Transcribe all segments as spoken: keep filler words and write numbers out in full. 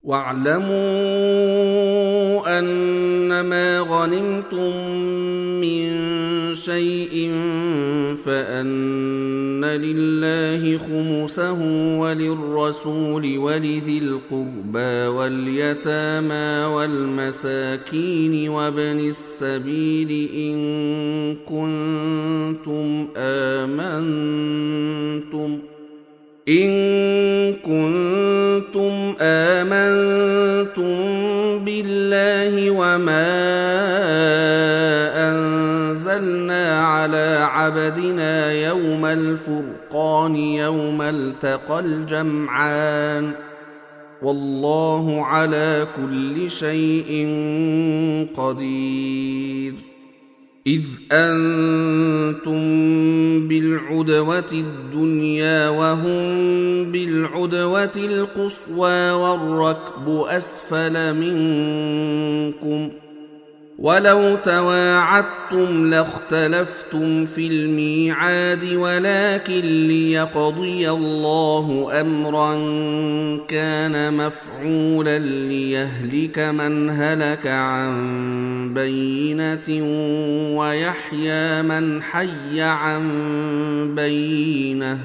واعلموا أنما غنمتم من شيء فأن لله خمسه وللرسول ولذي القربى واليتامى والمساكين وابن السبيل إن كنتم آمنتم إن كنتم آمنتم بالله وما أنزلنا على عبدنا يوم الفرقان يوم التقى الجمعان والله على كل شيء قدير. إذ أنتم بالعدوة الدنيا وهم بالعدوة القصوى والركب أسفل منكم ولو تواعدتم لاختلفتم في الميعاد ولكن ليقضي الله أمرا كان مفعولا ليهلك من هلك عن بينة ويحيى من حي عن بينة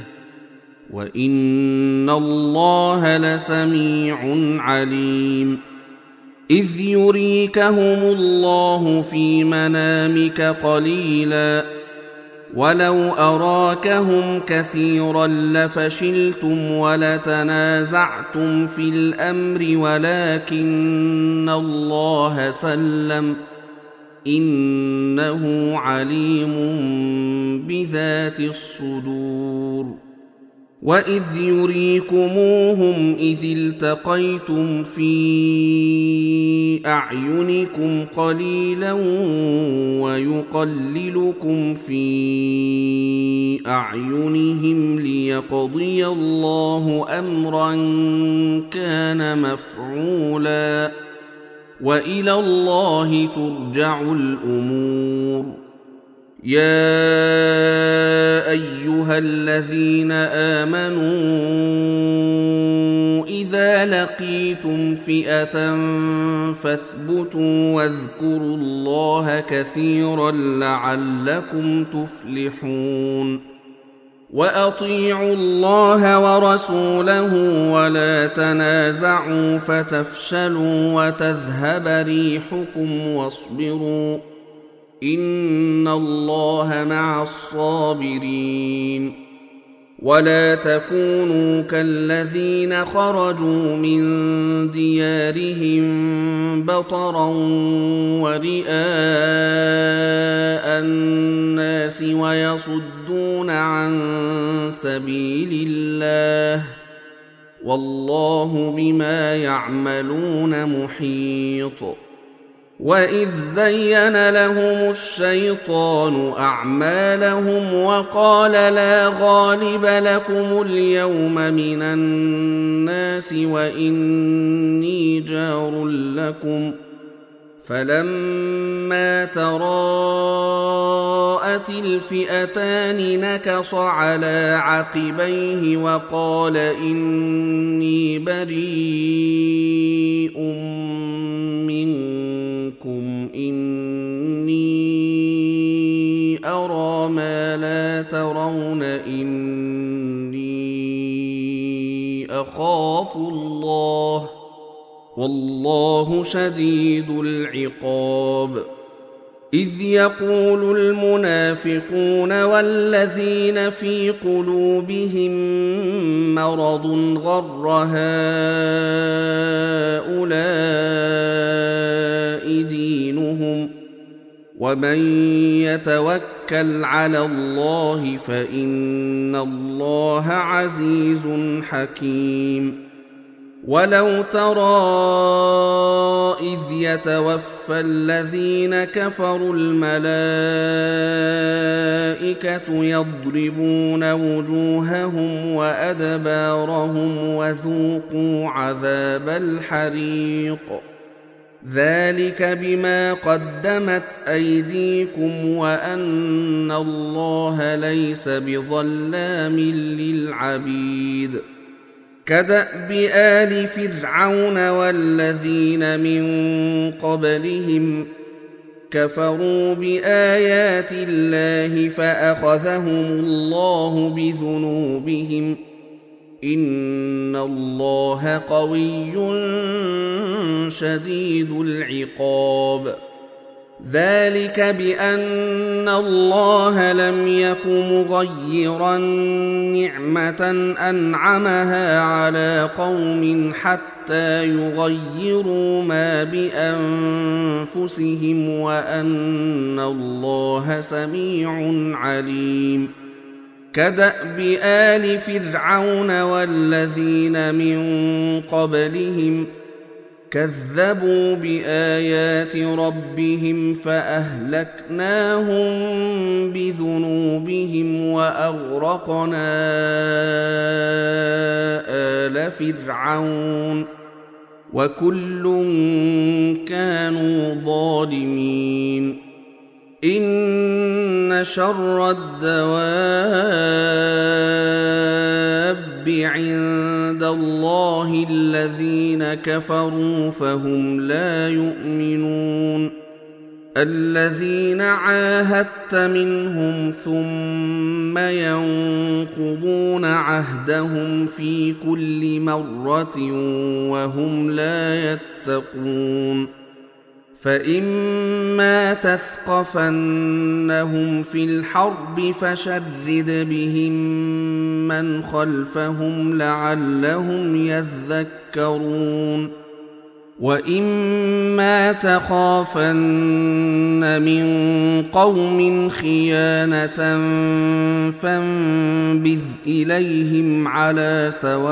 وإن الله لسميع عليم. إذ يريكهم الله في منامك قليلا ولو أراكهم كثيرا لفشلتم ولتنازعتم في الأمر ولكن الله سلم إنه عليم بذات الصدور. وإذ يريكموهم إذ التقيتم في أعينكم قليلا ويقللكم في أعينهم ليقضي الله أمرا كان مفعولا وإلى الله ترجع الأمور. يا أيها الذين آمنوا إذا لقيتم فئة فاثبتوا واذكروا الله كثيرا لعلكم تفلحون. وأطيعوا الله ورسوله ولا تنازعوا فتفشلوا وتذهب ريحكم واصبروا إن الله مع الصابرين. ولا تكونوا كالذين خرجوا من ديارهم بطرا ورئاء الناس ويصدون عن سبيل الله والله بما يعملون محيط. وإذ زين لهم الشيطان أعمالهم وقال لا غالب لكم اليوم من الناس وإني جار لكم فلما تراءت الفئتان نكص على عقبيه وقال إني بريء منكم إني أرى ما لا ترون إني أخاف الله والله شديد العقاب. إذ يقول المنافقون والذين في قلوبهم مرض غر هؤلاء دينهم ومن يتوكل على الله فإن الله عزيز حكيم. ولو ترى إذ يتوفى الذين كفروا الملائكة يضربون وجوههم وأدبارهم وذوقوا عذاب الحريق ذلك بما قدمت أيديكم وأن الله ليس بظلام للعبيد. كدأب آل فرعون والذين من قبلهم كفروا بآيات الله فأخذهم الله بذنوبهم إن الله قوي شديد العقاب ذلك بأن الله لم يك مغيرا نعمة أنعمها على قوم حتى يغيروا ما بأنفسهم وأن الله سميع عليم كدأب آل فرعون والذين من قبلهم كذبوا بآيات ربهم فأهلكناهم بذنوبهم وأغرقنا آل فرعون وكل كانوا ظالمين إن شر الدواب عند الله الذين كفروا فهم لا يؤمنون الذين عاهدت منهم ثم ينقضون عهدهم في كل مرة وهم لا يتقون فإما تثقفنهم في الحرب فشرد بهم من خلفهم لعلهم يذكرون وإما تخافن من قوم خيانة فانبذ إليهم على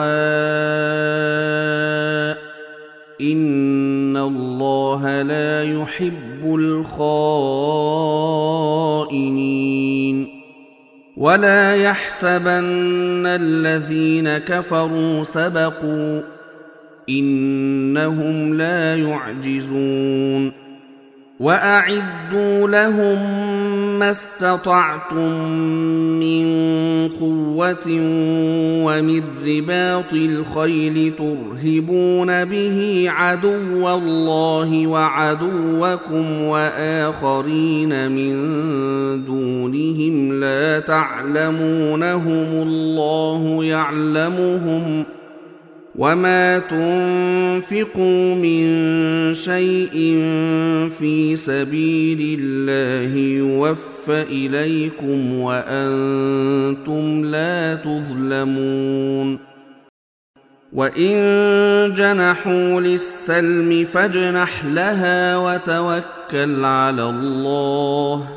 سواء إن الله لا يحب الخائنين ولا يحسبن الذين كفروا سبقوا إنهم لا يعجزون وأعدوا لهم ما استطعتم من قوة ومن رباط الخيل ترهبون به عدو الله وعدوكم وآخرين من دونهم لا تعلمونهم الله يعلمهم وما تنفقوا من شيء في سبيل الله يوفى إليكم وأنتم لا تظلمون وإن جنحوا للسلم فاجنح لها وتوكل على الله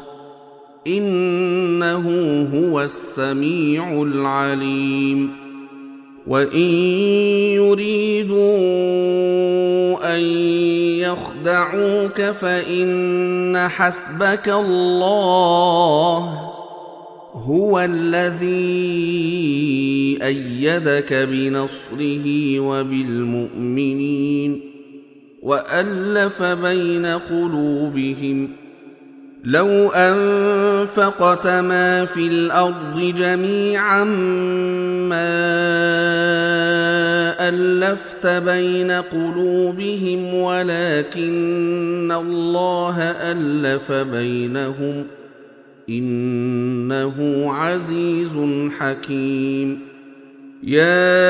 إنه هو السميع العليم وإن يريدوا أن يخدعوك فإن حسبك الله هو الذي أيدك بنصره وبالمؤمنين وألف بين قلوبهم لو أنفقت ما في الأرض جميعا ما ألفت بين قلوبهم ولكن الله ألف بينهم إنه عزيز حكيم يا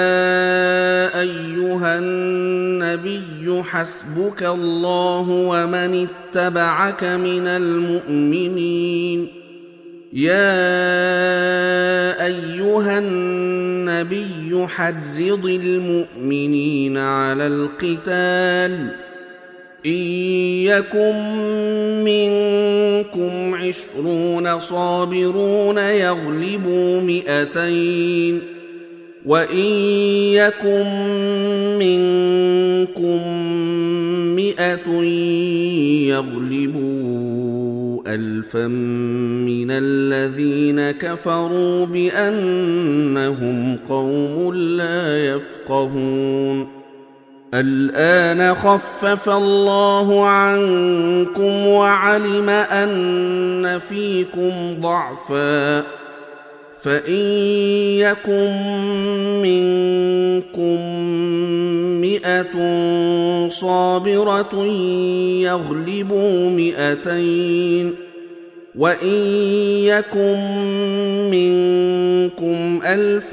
أيها النبي حسبك الله ومن اتبعك من المؤمنين يا أيها النبي حرض المؤمنين على القتال إن يكن منكم عشرون صابرون يغلبوا مئتين وإن يكن منكم مئة يغلبوا ألفا من الذين كفروا بأنهم قوم لا يفقهون الآن خفف الله عنكم وعلم أن فيكم ضعفا فإن يكن منكم مئة صابرة يغلبوا مئتين وإن يكن منكم ألف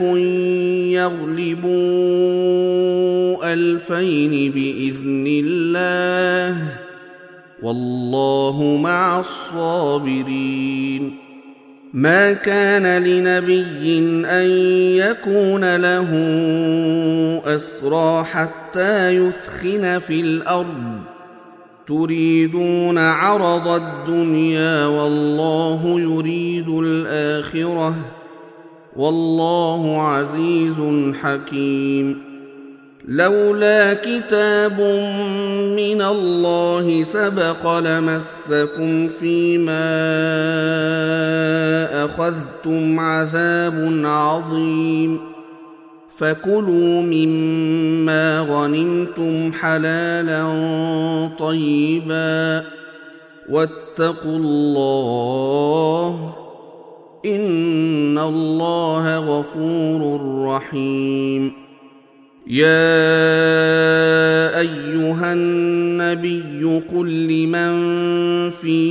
يغلبوا ألفين بإذن الله والله مع الصابرين. ما كان لنبي أن يكون له أسرى حتى يثخن في الأرض تريدون عرض الدنيا والله يريد الآخرة والله عزيز حكيم. لولا كتاب من الله سبق لمسكم فيما أخذتم عذاب عظيم فكلوا مما غنمتم حلالا طيبا واتقوا الله إن الله غفور رحيم. يا أيها النبي قل لمن في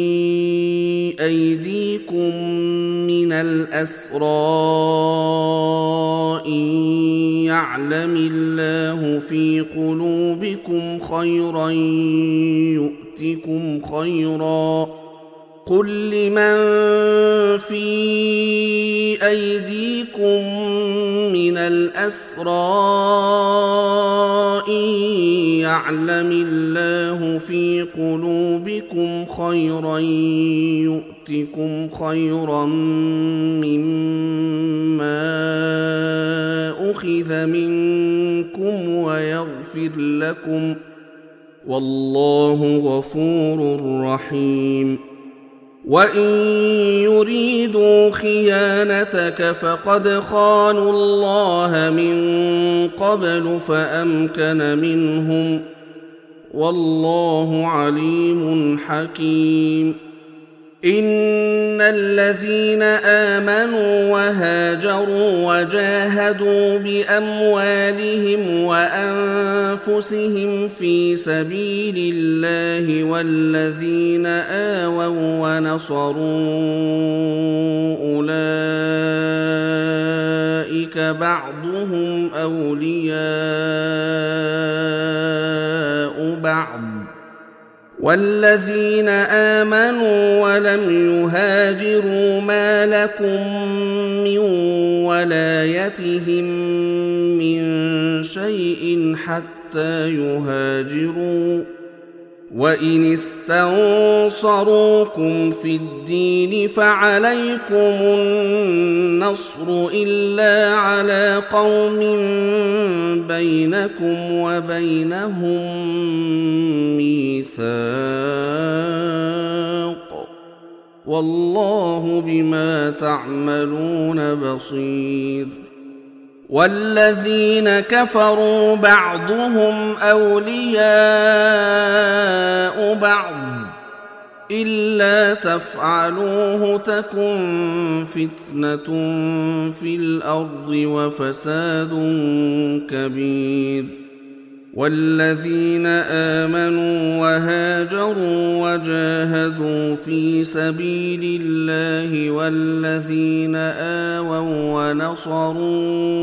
أيديكم من الأسرى إن يعلم الله في قلوبكم خيرا يؤتكم خيرا قل لمن في أيديكم من الأسرى إن يعلم الله في قلوبكم خيرا يؤتكم خيرا مما أخذ منكم ويغفر لكم والله غفور رحيم. وإن يريدوا خيانتك فقد خانوا الله من قبل فأمكن منهم والله عليم حكيم. إن الذين آمنوا وهاجروا وجاهدوا بأموالهم وأنفسهم في سبيل الله والذين آووا ونصروا أولئك بعضهم أولياء بعض والذين آمنوا ولم يهاجروا ما لكم من ولايتهم من شيء حتى يهاجروا وإن استنصروكم في الدين فعليكم النصر إلا على قوم بينكم وبينهم ميثاق والله بما تعملون بصير. والذين كفروا بعضهم أولياء بعض إلا تفعلوه تكن فتنة في الأرض وفساد كبير. والذين آمنوا وهاجروا وجاهدوا في سبيل الله والذين آووا ونصروا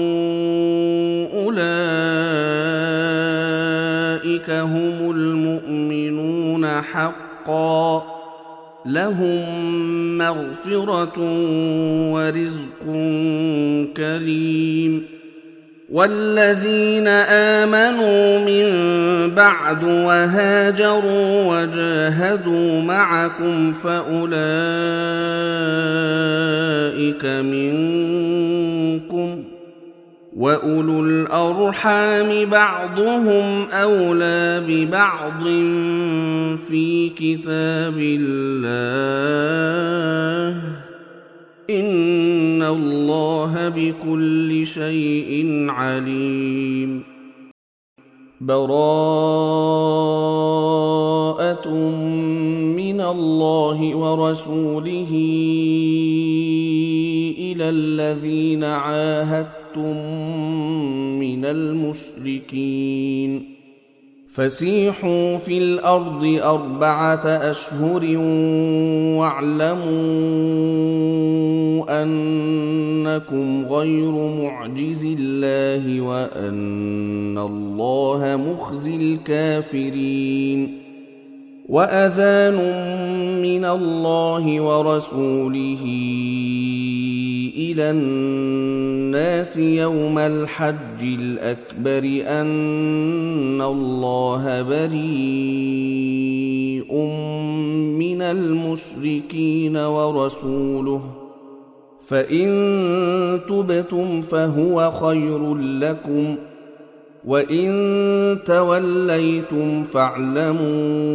أولئك هم المؤمنون حقا لهم مغفرة ورزق كريم. والذين آمنوا من بعد وهاجروا وجاهدوا معكم فأولئك منكم وأولو الأرحام بعضهم أولى ببعض في كتاب الله إن الله بكل شيء عليم. براءة من الله ورسوله إلى الذين عاهدتم من المشركين فسيحوا في الأرض أربعة أشهر واعلموا أنكم غير معجز الله وأن الله مخزي الكافرين وأذان من الله ورسوله إلى الناس يوم الحج الأكبر أن الله بريء من المشركين ورسوله فإن تبتم فهو خير لكم وإن توليتم فاعلموا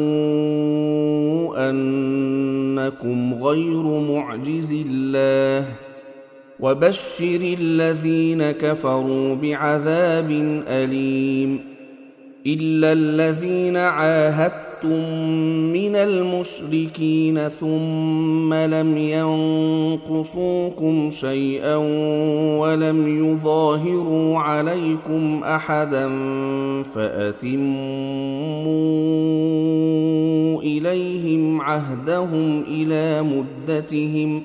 أنكم غير معجز الله وبشر الذين كفروا بعذاب أليم إلا الذين عاهدتم من المشركين ثم لم ينقصوكم شيئا ولم يظاهروا عليكم أحدا فأتموا إليهم عهدهم إلى مدتهم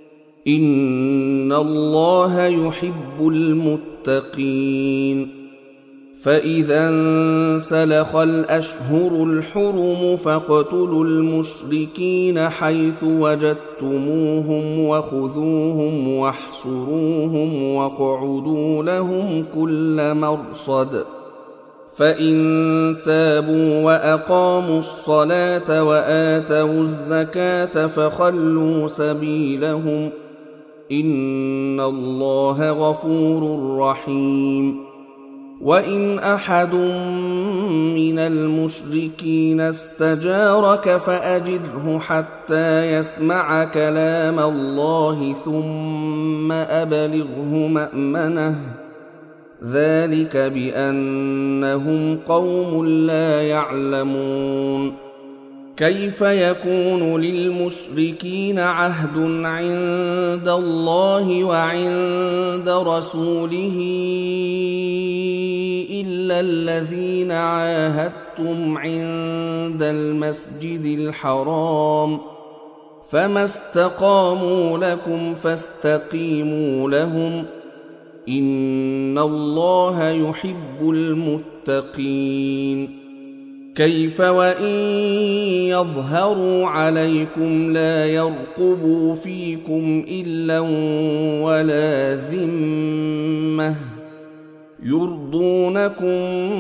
إن الله يحب المتقين فإذا انسلخ الأشهر الحرم فاقتلوا المشركين حيث وجدتموهم وخذوهم واحصروهم واقعدوا لهم كل مرصد فإن تابوا وأقاموا الصلاة وآتوا الزكاة فخلوا سبيلهم إن الله غفور رحيم وإن أحد من المشركين استجارك فأجره حتى يسمع كلام الله ثم أبلغه مأمنه ذلك بأنهم قوم لا يعلمون كيف يكون للمشركين عهد عند الله وعند رسوله إلا الذين عاهدتم عند المسجد الحرام فما استقاموا لكم فاستقيموا لهم إن الله يحب المتقين كيف وإن يظهروا عليكم لا يرقبوا فيكم إلا ولا ذمة يرضونكم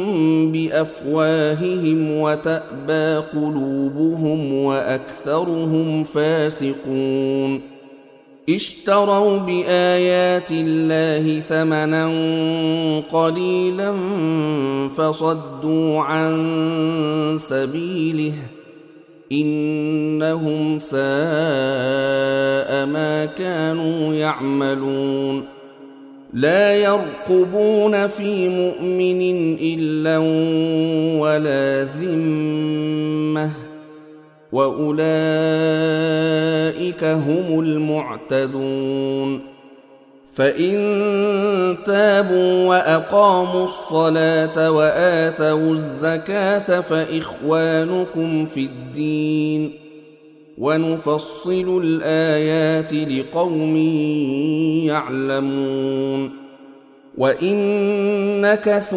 بأفواههم وتأبى قلوبهم وأكثرهم فاسقون اشتروا بآيات الله ثمنا قليلا فصدوا عن سبيله إنهم ساء ما كانوا يعملون لا يرقبون في مؤمن إلا ولا ذمة وأولئك هم المعتدون فإن تابوا وأقاموا الصلاة وآتوا الزكاة فإخوانكم في الدين ونفصل الآيات لقوم يعلمون وإن نكثوا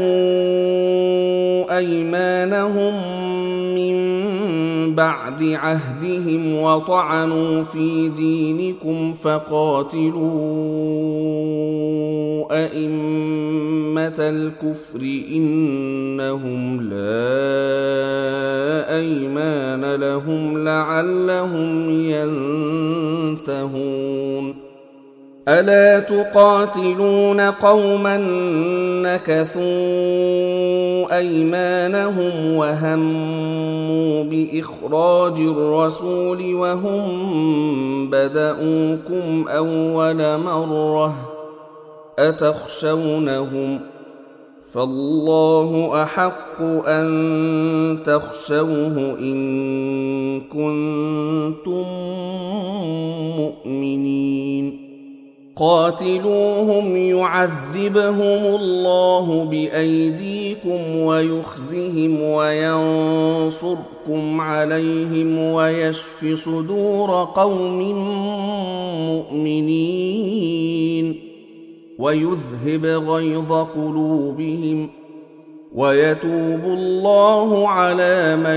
أيمانهم من بعد عهدهم وطعنوا في دينكم فقاتلوا أئمة الكفر إنهم لا أيمان لهم لعلهم ينتهون ألا تقاتلون قوما نكثوا أيمانهم وهموا بإخراج الرسول وهم بدؤوكم أول مرة أتخشونهم فالله أحق أن تخشوه إن كنتم مؤمنين قاتلوهم يعذبهم الله بأيديكم ويخزهم وينصركم عليهم ويشف صدور قوم مؤمنين ويذهب غيظ قلوبهم ويتوب الله على من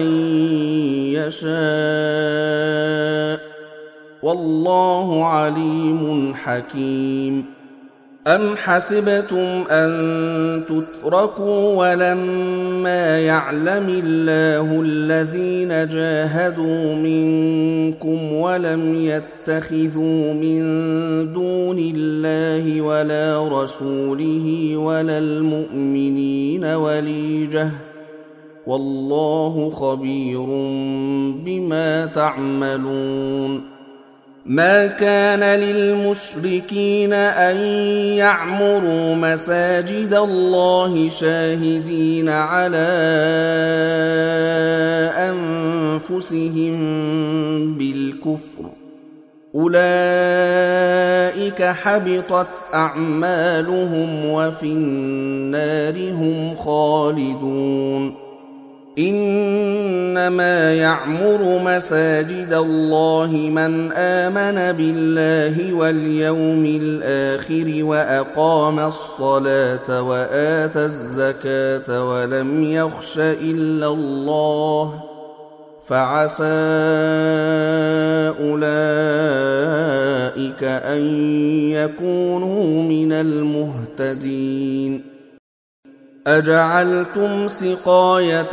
يشاء والله عليم حكيم. أم حسبتم أن تتركوا ولما يعلم الله الذين جاهدوا منكم ولم يتخذوا من دون الله ولا رسوله ولا المؤمنين وليجة والله خبير بما تعملون. ما كان للمشركين أن يعمروا مساجد الله شاهدين على أنفسهم بالكفر أولئك حبطت أعمالهم وفي النار هم خالدون. إنما يعمر مساجد الله من آمن بالله واليوم الآخر وأقام الصلاة وآتى الزكاة ولم يخش إلا الله فعسى أولئك أن يكونوا من المهتدين. أجعلتم سقاية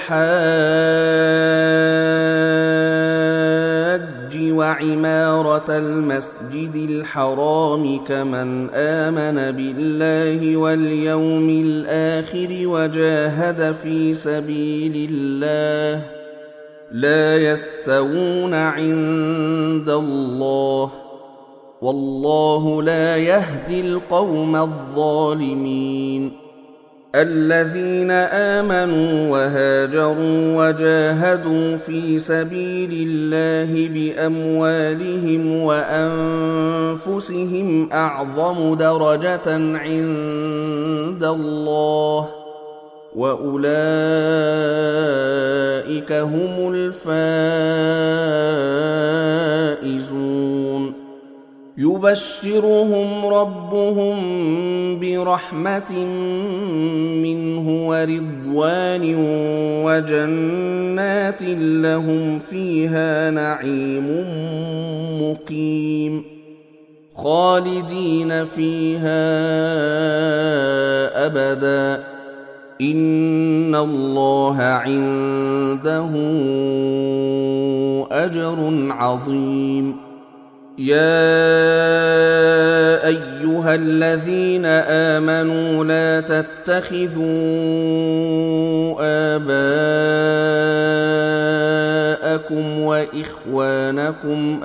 الحاج وعمارة المسجد الحرام كمن آمن بالله واليوم الآخر وجاهد في سبيل الله لا يستوون عند الله والله لا يهدي القوم الظالمين. الذين آمنوا وهاجروا وجاهدوا في سبيل الله بأموالهم وأنفسهم أعظم درجة عند الله وأولئك هم الفائزون. يبشرهم ربهم برحمة منه ورضوان وجنات لهم فيها نعيم مقيم خالدين فيها أبدا إن الله عنده أجر عظيم. يا أيها الذين آمنوا لا تتخذوا آباءكم وإخوانكم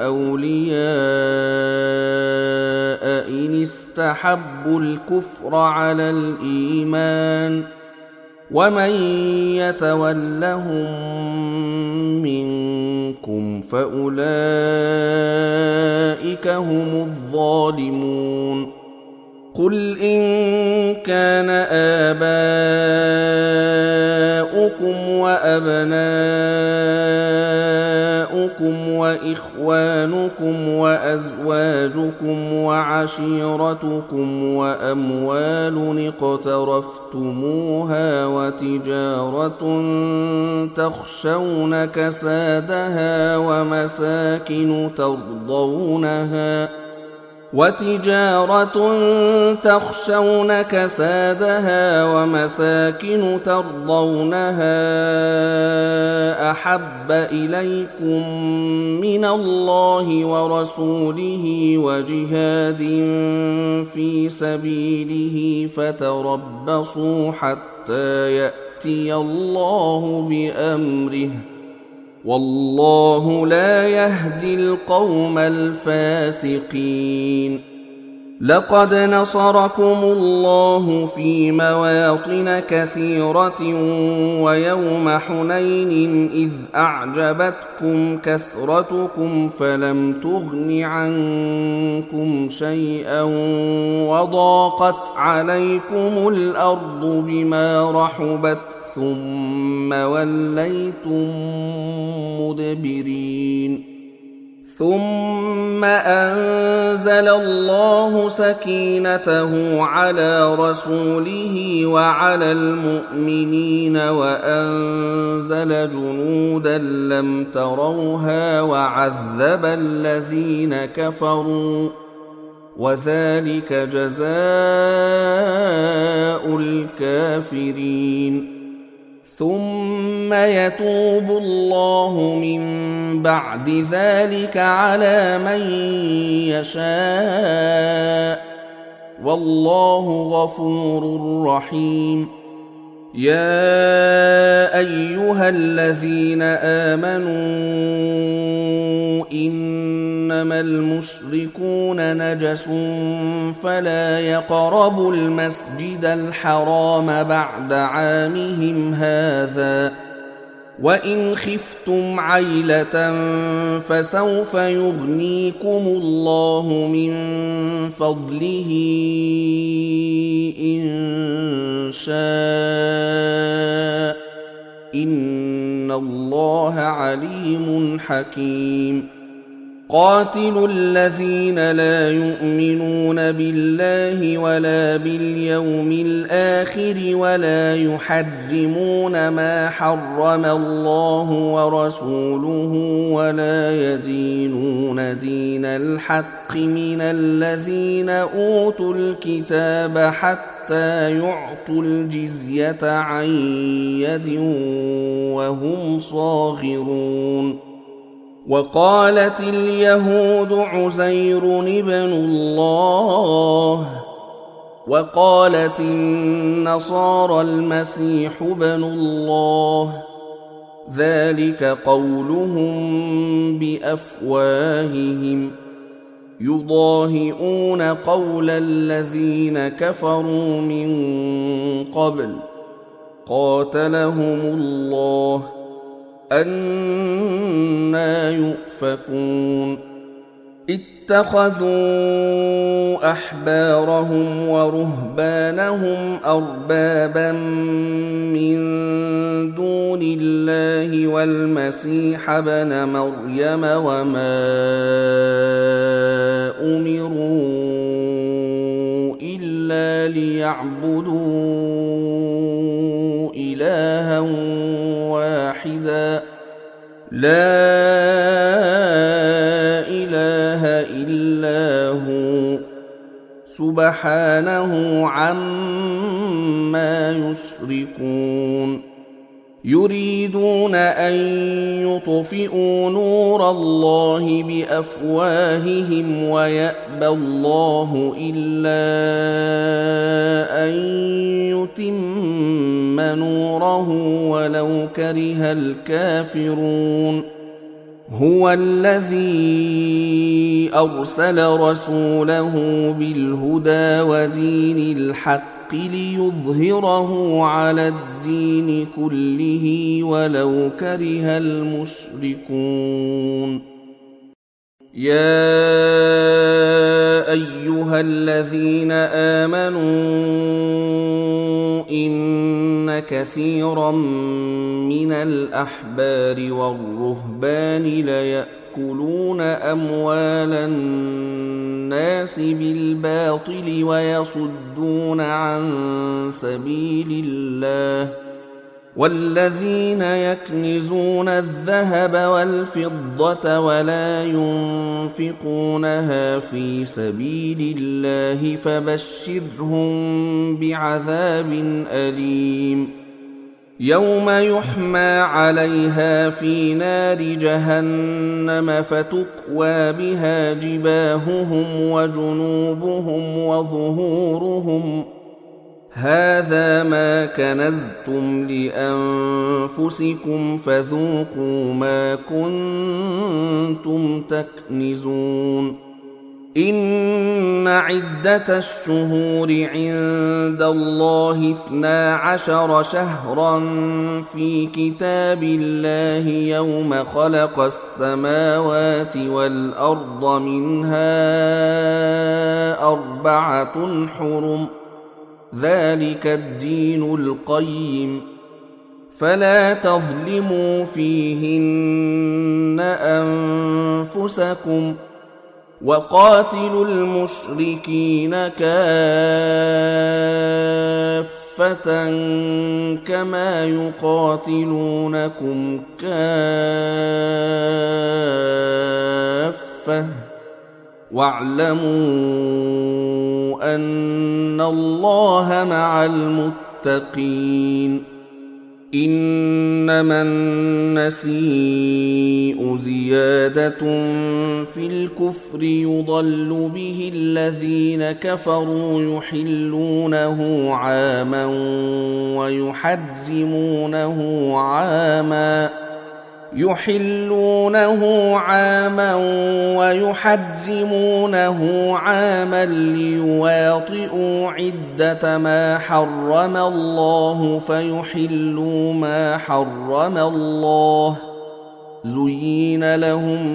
أولياء إن استحبوا الكفر على الإيمان ومن يتولهم منكم فأولئك هم الظالمون. قل إن كان آباؤكم وأبناؤكم وإخوانكم وأزواجكم وعشيرتكم وأموال اقترفتموها وتجارة تخشون كسادها ومساكن ترضونها وتجارة تخشون كسادها ومساكن ترضونها أحب إليكم من الله ورسوله وجهاد في سبيله فتربصوا حتى يأتي الله بأمره والله لا يهدي القوم الفاسقين. لقد نصركم الله في مواطن كثيرة ويوم حنين إذ أعجبتكم كثرتكم فلم تغن عنكم شيئا وضاقت عليكم الأرض بما رحبت ثم وليتم مدبرين ثم أنزل الله سكينته على رسوله وعلى المؤمنين وأنزل جنودا لم تروها وعذب الذين كفروا وذلك جزاء الكافرين ثم يتوب الله من بعد ذلك على من يشاء والله غفور رحيم يا أيها الذين آمنوا إنما المشركون نجس فلا يقربوا المسجد الحرام بعد عامهم هذا وإن خفتم عيلة فسوف يغنيكم الله من فضله إن شاء إن الله عليم حكيم قاتلوا الذين لا يؤمنون بالله ولا باليوم الآخر ولا يحرمون ما حرم الله ورسوله ولا يدينون دين الحق من الذين أوتوا الكتاب حتى يعطوا الجزية عن يد وهم صاغرون وقالت اليهود عزير ابن الله وقالت النصارى المسيح ابن الله ذلك قولهم بأفواههم يضاهئون قول الذين كفروا من قبل قاتلهم الله أنى يؤفكون اتخذوا أحبارهم ورهبانهم أربابا من دون الله والمسيح ابن مريم وما أمروا إلا ليعبدوا إلها واحدا لا إله إلا هو سبحانه عما يشركون يريدون أن يطفئوا نور الله بأفواههم ويأبى الله إلا أن يتم نوره ولو كره الكافرون هو الذي أرسل رسوله بالهدى ودين الحق ليظهره على الدين كله ولو كره المشركون يا أيها الذين آمنوا إن كثيرا من الأحبار والرهبان ليأكلون أموال الناس بالباطل ويصدون عن سبيل الله والذين يكنزون الذهب والفضة ولا ينفقونها في سبيل الله فبشرهم بعذاب أليم يوم يحمى عليها في نار جهنم فتكوى بها جباههم وجنوبهم وظهورهم هذا ما كنزتم لأنفسكم فذوقوا ما كنتم تكنزون إن عدة الشهور عند الله اثنا عشر شهرا في كتاب الله يوم خلق السماوات والأرض منها أربعة حرم ذلك الدين القيم فلا تظلموا فيهن أنفسكم وقاتلوا المشركين كافة كما يقاتلونكم كافة واعلموا أن الله مع المتقين إنما النسيء زيادة في الكفر يضل به الذين كفروا يحلونه عاما ويحرمونه عاما يحلونه عاما ويحرمونه عاما ليواطئوا عدة ما حرم الله فيحلوا ما حرم الله زين لهم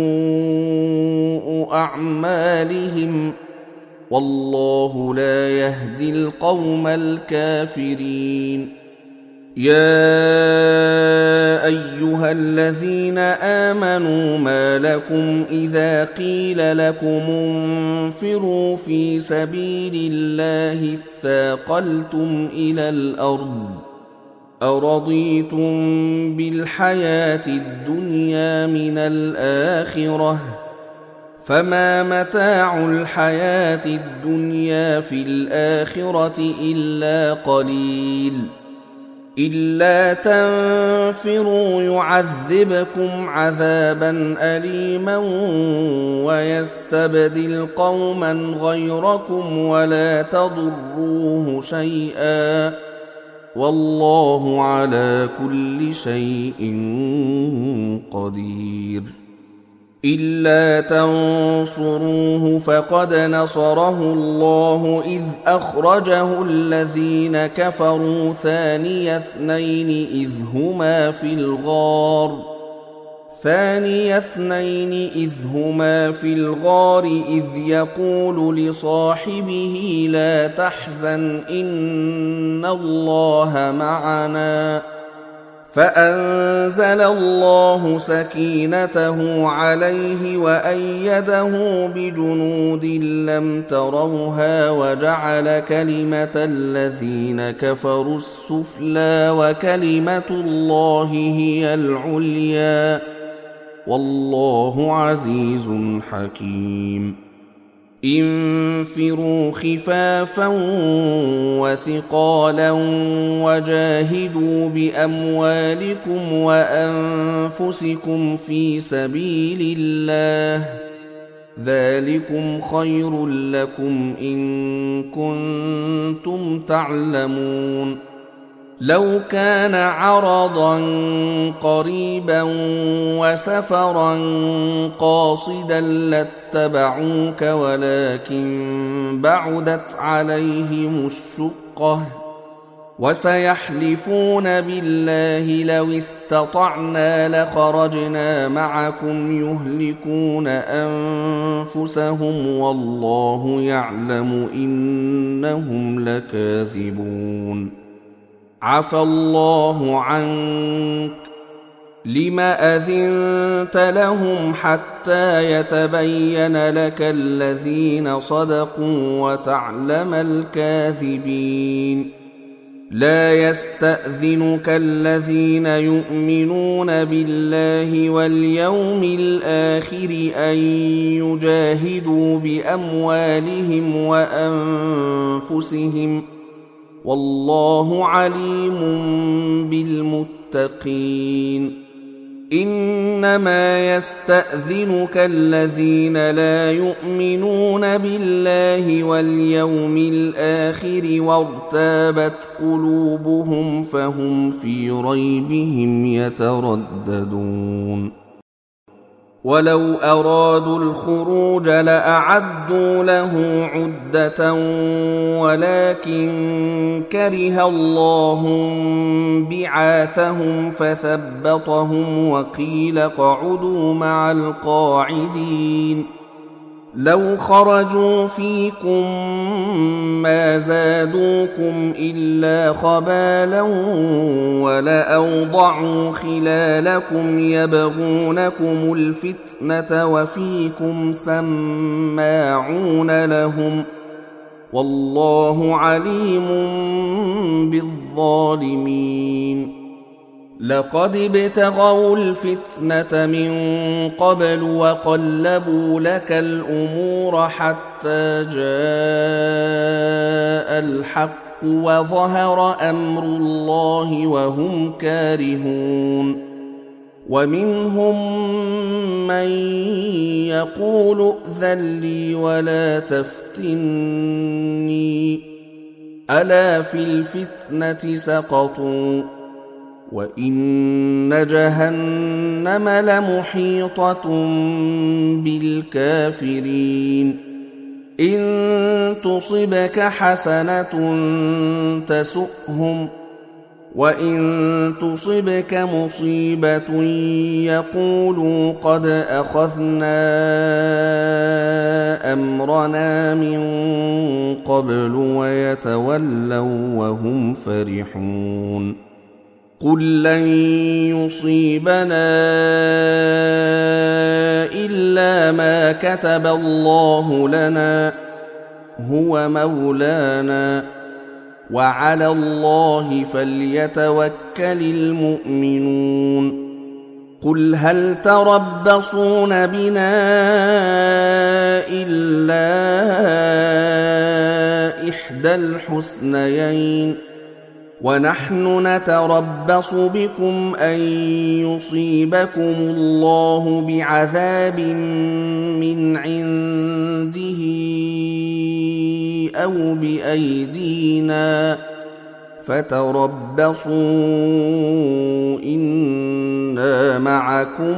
سوء أعمالهم والله لا يهدي القوم الكافرين يا أيها الذين آمنوا ما لكم إذا قيل لكم انفروا في سبيل الله اثاقلتم إلى الأرض أرضيتم بالحياة الدنيا من الآخرة فما متاع الحياة الدنيا في الآخرة إلا قليل إلا تنفروا يعذبكم عذابا أليما ويستبدل قوما غيركم ولا تضروه شيئا والله على كل شيء قدير إلا تنصروه فقد نصره الله إذ أخرجه الذين كفروا ثاني اثنين إذ هما في الغار ثاني اثنين إذ هما في الغار إذ يقول لصاحبه لا تحزن إن الله معنا فأنزل الله سكينته عليه وأيده بجنود لم تروها وجعل كلمة الذين كفروا السفلى وكلمة الله هي العليا والله عزيز حكيم انفروا خفافا وثقالا وجاهدوا بأموالكم وأنفسكم في سبيل الله ذلكم خير لكم إن كنتم تعلمون لو كان عرضا قريبا وسفرا قاصدا لاتبعوك ولكن بعدت عليهم الشقة وسيحلفون بالله لو استطعنا لخرجنا معكم يهلكون أنفسهم والله يعلم إنهم لكاذبون عفى الله عنك لم أذنت لهم حتى يتبين لك الذين صدقوا وتعلم الكاذبين لا يستأذنك الذين يؤمنون بالله واليوم الآخر أن يجاهدوا بأموالهم وأنفسهم والله عليم بالمتقين إنما يستأذنك الذين لا يؤمنون بالله واليوم الآخر وارتابت قلوبهم فهم في ريبهم يترددون ولو أرادوا الخروج لأعدوا له عدة ولكن كره الله بعاثهم فثبطهم وقيل اقعدوا مع القاعدين لو خرجوا فيكم ما زادوكم إلا خبالا ولأوضعوا خلالكم يبغونكم الفتنة وفيكم سماعون لهم والله عليم بالظالمين لقد ابتغوا الفتنة من قبل وقلبوا لك الأمور حتى جاء الحق وظهر أمر الله وهم كارهون ومنهم من يقول ائذن لي ولا تفتني ألا في الفتنة سقطوا وإن جهنم لمحيطة بالكافرين إن تصبك حسنة تسؤهم وإن تصبك مصيبة يقولوا قد أخذنا أمرنا من قبل ويتولوا وهم فرحون قل لن يصيبنا إلا ما كتب الله لنا هو مولانا وعلى الله فليتوكل المؤمنون قل هل تربصون بنا إلا إحدى الحسنيين ونحن نتربص بكم أن يصيبكم الله بعذاب من عنده أو بأيدينا فتربصوا إنا معكم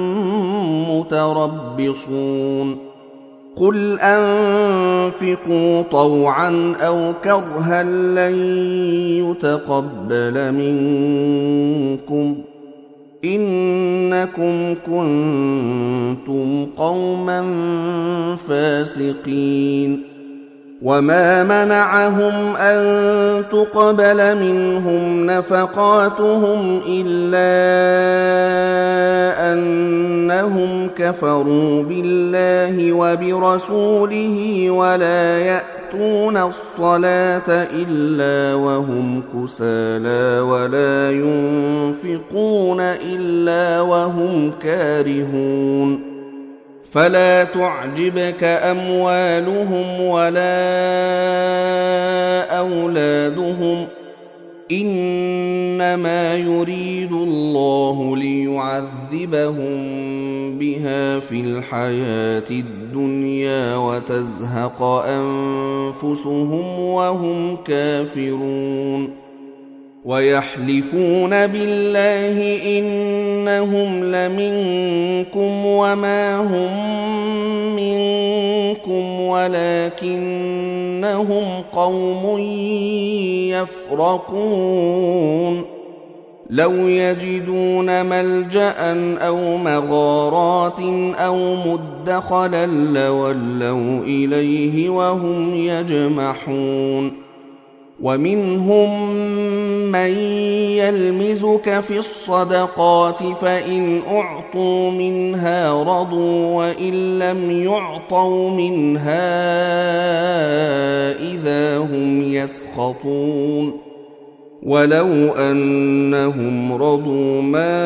متربصون قل أنفقوا طوعا أو كرها لن يتقبل منكم إنكم كنتم قوما فاسقين وما منعهم أن تقبل منهم نفقاتهم إلا أنهم كفروا بالله وبرسوله ولا يأتون الصلاة إلا وهم كسالى ولا ينفقون إلا وهم كارهون فلا تعجبك أموالهم ولا أولادهم إنما يريد الله ليعذبهم بها في الحياة الدنيا وتزهق أنفسهم وهم كافرون ويحلفون بالله إنهم لمنكم وما هم منكم ولكنهم قوم يفرقون لو يجدون ملجأ أو مغارات أو مدخلا لولوا إليه وهم يجمحون ومنهم من يلمزك في الصدقات فإن أعطوا منها رضوا وإن لم يعطوا منها إذا هم يسخطون ولو أنهم رضوا ما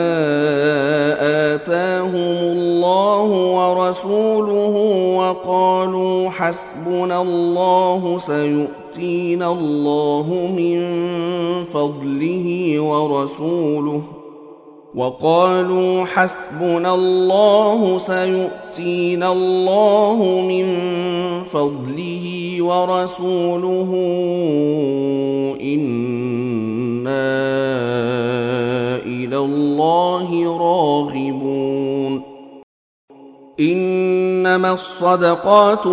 آتاهم الله ورسوله وقالوا حسبنا الله سيؤتينا الله من فضله ورسوله وقالوا حسبنا الله سيؤتينا الله من فضله ورسوله إنا إلى الله راغبون إنما الصدقات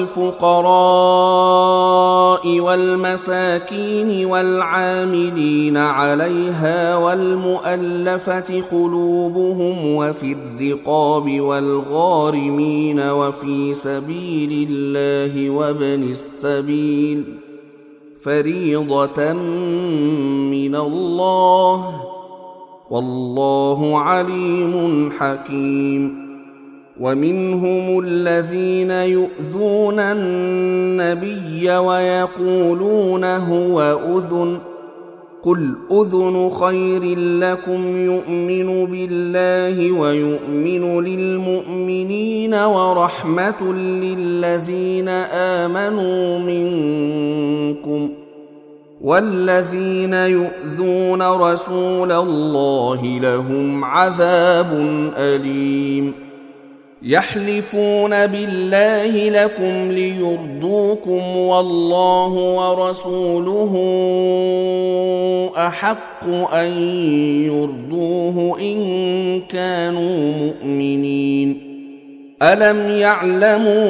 للفقراء والمساكين والعاملين عليها والمؤلفة قلوبهم وفي الرقاب والغارمين وفي سبيل الله وابن السبيل فريضة من الله والله عليم حكيم. ومنهم الذين يؤذون النبي ويقولون هو أذن قل أذن خير لكم يؤمن بالله ويؤمن للمؤمنين ورحمة للذين آمنوا منكم والذين يؤذون رسول الله لهم عذاب أليم. يحلفون بالله لكم ليرضوكم والله ورسوله أحق أن يرضوه إن كانوا مؤمنين. ألم يعلموا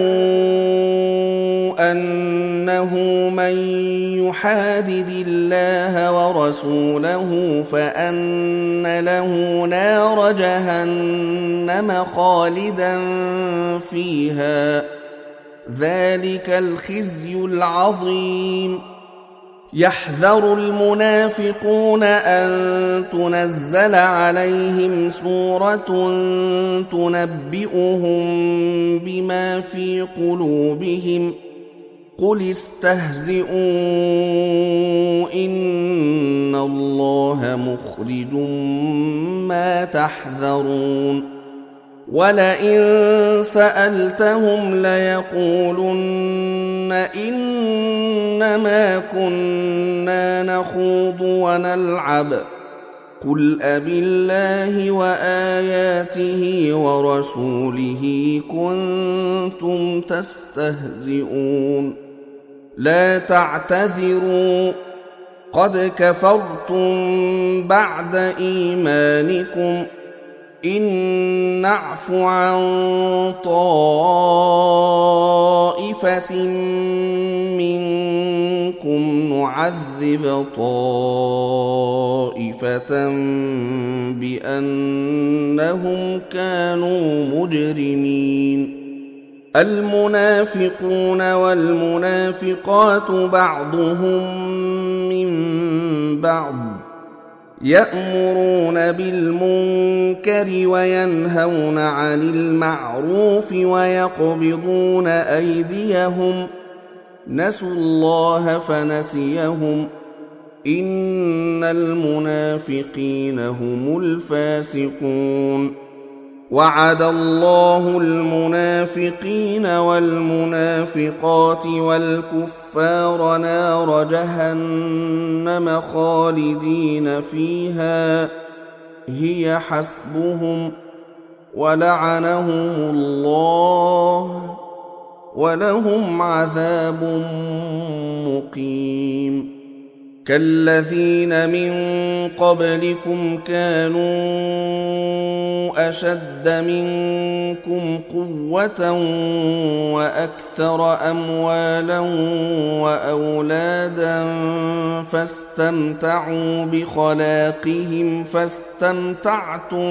أنه من يحادد الله ورسوله فأن له نار جهنم خالدا فيها ذلك الخزي العظيم. يحذر المنافقون أن تنزل عليهم سورة تنبئهم بما في قلوبهم قل استهزئوا إن الله مخرج ما تحذرون. ولئن سألتهم ليقولن إنما كنا نخوض ونلعب قل أبالله وآياته ورسوله كنتم تستهزئون. لا تعتذروا قد كفرتم بعد إيمانكم إن نعف عن طائفة منكم نعذب طائفة بأنهم كانوا مجرمين. المنافقون والمنافقات بعضهم من بعض يأمرون بالمنكر وينهون عن المعروف ويقبضون أيديهم نسوا الله فنسيهم إن المنافقين هم الفاسقون. وعد الله المنافقين والمنافقات والكفار نار جهنم خالدين فيها هي حسبهم ولعنهم الله ولهم عذاب مقيم. كالذين من قبلكم كانوا أشد منكم قوة وأكثر أموالا وأولادا فاستمتعوا بخلاقهم فاستمتعتم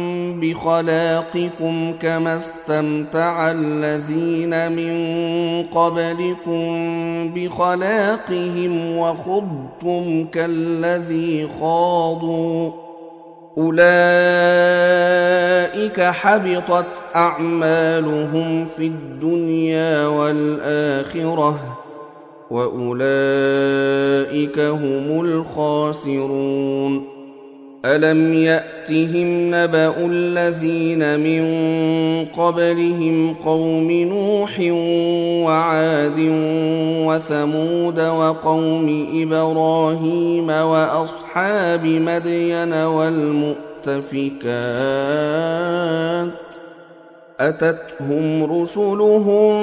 بخلاقكم كما استمتع الذين من قبلكم بخلاقهم وخضتم كالذي خاضوا أولئك حبطت أعمالهم في الدنيا والآخرة وأولئك هم الخاسرون. ألم يأتهم نبأ الذين من قبلهم قوم نوح وعاد وثمود وقوم إبراهيم وأصحاب مدين والمؤتفكات أتتهم رسلهم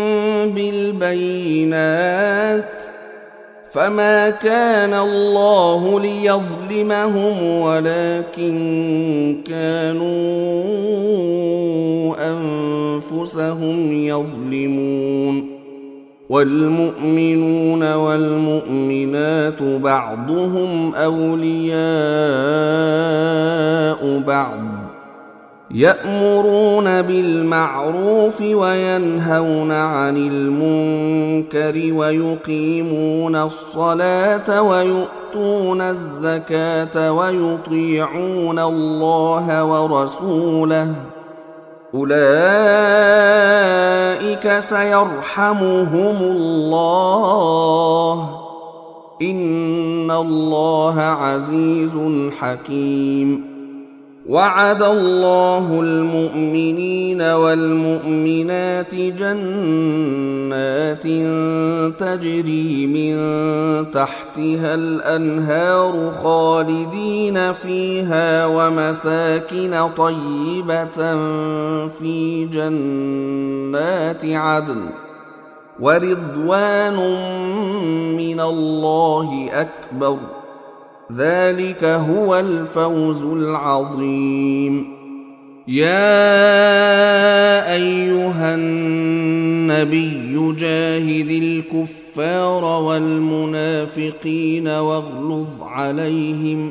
بالبينات فما كان الله ليظلمهم ولكن كانوا أنفسهم يظلمون. والمؤمنون والمؤمنات بعضهم أولياء بعض يأمرون بالمعروف وينهون عن المنكر ويقيمون الصلاة ويؤتون الزكاة ويطيعون الله ورسوله أولئك سيرحمهم الله إن الله عزيز حكيم. وعد الله المؤمنين والمؤمنات جنات تجري من تحتها الأنهار خالدين فيها ومساكن طيبة في جنات عدن ورضوان من الله أكبر ذلك هو الفوز العظيم. يا أيها النبي جاهد الكفار والمنافقين واغلظ عليهم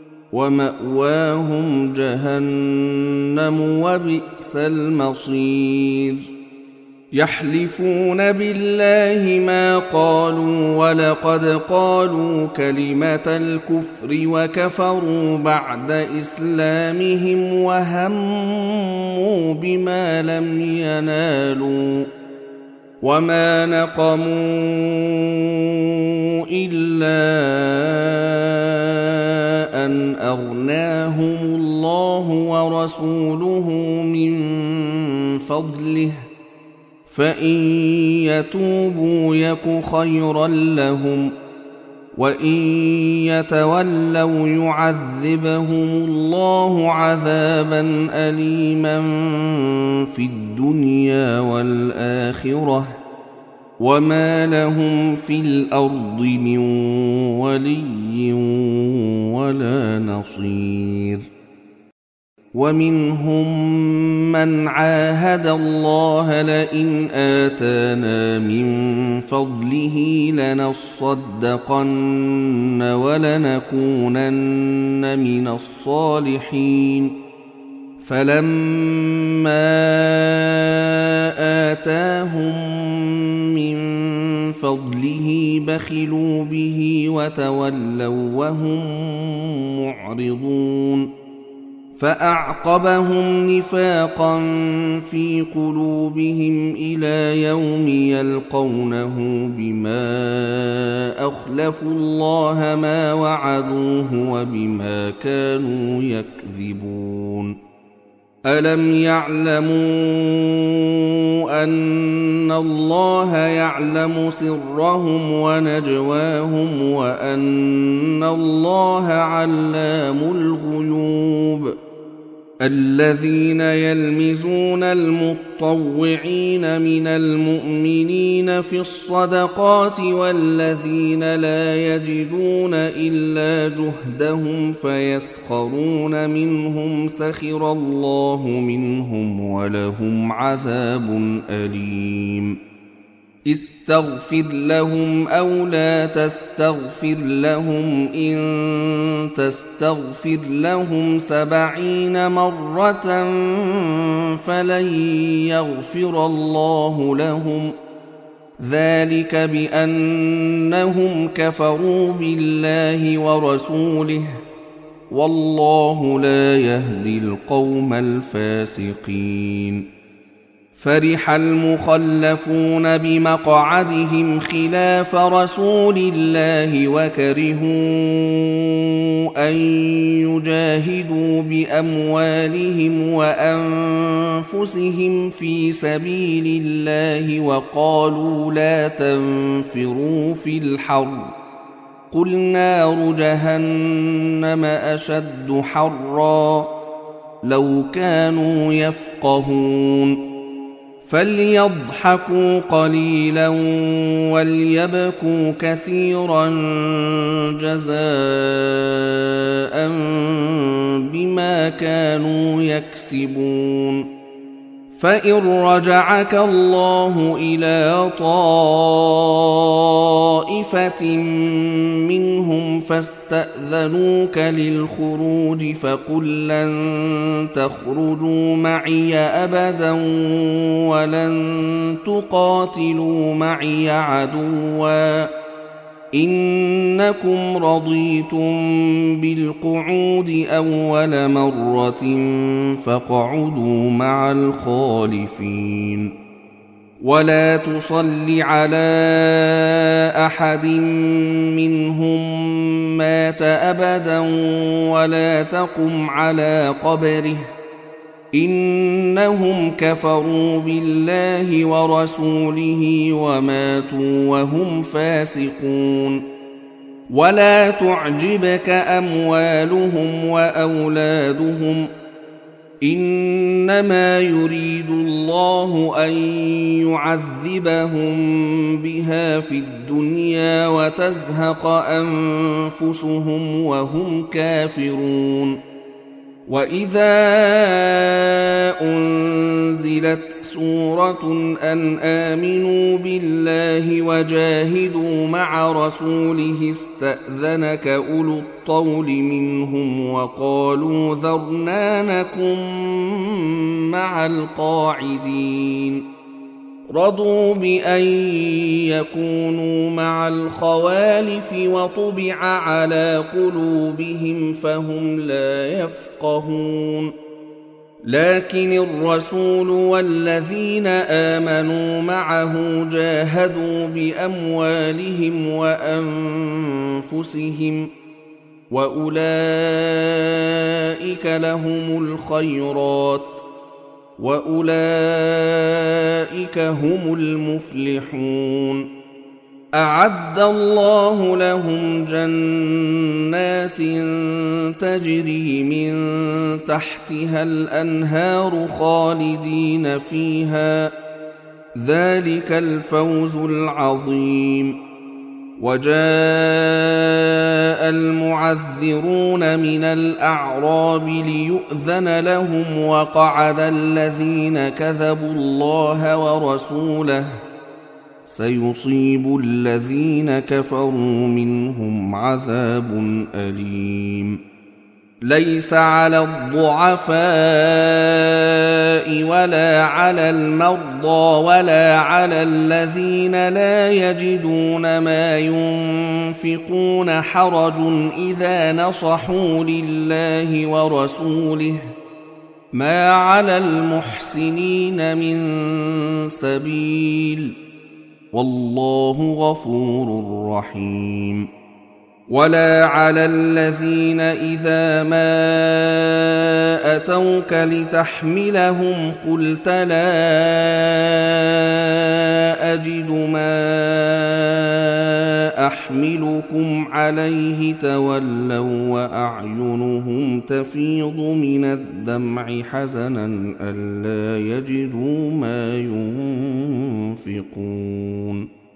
ومأواهم جهنم وبئس المصير. يحلفون بالله ما قالوا ولقد قالوا كلمة الكفر وكفروا بعد إسلامهم وهموا بما لم ينالوا وما نقموا إلا أن أغناهم الله ورسوله من فضله فإن يتوبوا يك خيرا لهم وإن يتولوا يعذبهم الله عذابا أليما في الدنيا والآخرة وما لهم في الأرض من ولي ولا نصير. ومنهم من عاهد الله لئن آتانا من فضله لنصدقن ولنكونن من الصالحين فلما آتاهم من فضله بخلوا به وتولوا وهم معرضون. فأعقبهم نفاقا في قلوبهم إلى يوم يلقونه بما أخلفوا الله ما وعدوه وبما كانوا يكذبون. ألم يعلموا أن الله يعلم سرهم ونجواهم وأن الله علام الغيوب. الذين يلمزون المطوعين من المؤمنين في الصدقات والذين لا يجدون إلا جهدهم فيسخرون منهم سخر الله منهم ولهم عذاب أليم. استغفر لهم أو لا تستغفر لهم إن تستغفر لهم سبعين مرة فلن يغفر الله لهم ذلك بأنهم كفروا بالله ورسوله والله لا يهدي القوم الفاسقين. فرح المخلفون بمقعدهم خلاف رسول الله وكرهوا أن يجاهدوا بأموالهم وأنفسهم في سبيل الله وقالوا لا تنفروا في الحر قل نار جهنم أشد حرا لو كانوا يفقهون. فليضحكوا قليلا وليبكوا كثيرا جزاء بما كانوا يكسبون. فإن رجعك الله إلى طائفة منهم فاستأذنوك للخروج فقل لن تخرجوا معي أبدا ولن تقاتلوا معي عدوا إنكم رضيتم بالقعود أول مرة فاقعدوا مع الخالفين ولا تصل على أحد منهم مات أبدا ولا تقم على قبره إنهم كفروا بالله ورسوله وماتوا وهم فاسقون ولا تعجبك أموالهم وأولادهم إنما يريد الله أن يعذبهم بها في الدنيا وتزهق أنفسهم وهم كافرون وإذا أنزلت سورة أن آمنوا بالله وجاهدوا مع رسوله استأذنك أولو الطول منهم وقالوا ذرنا نكن مع القاعدين رضوا بأن يكونوا مع الخوالف وطبع على قلوبهم فهم لا يفقهون لكن الرسول والذين آمنوا معه جاهدوا بأموالهم وأنفسهم وأولئك لهم الخيرات وأولئك هم المفلحون أعد الله لهم جنات تجري من تحتها الأنهار خالدين فيها ذلك الفوز العظيم وجاء المعذرون من الأعراب ليؤذن لهم وقعد الذين كذبوا الله ورسوله سيصيب الذين كفروا منهم عذاب أليم ليس على الضعفاء ولا على المرضى ولا على الذين لا يجدون ما ينفقون حرج إذا نصحوا لله ورسوله ما على المحسنين من سبيل والله غفور رحيم ولا على الذين إذا ما أتوك لتحملهم قلت لا أجد ما أحملكم عليه تولوا وأعينهم تفيض من الدمع حزنا ألا يجدوا ما ينفقون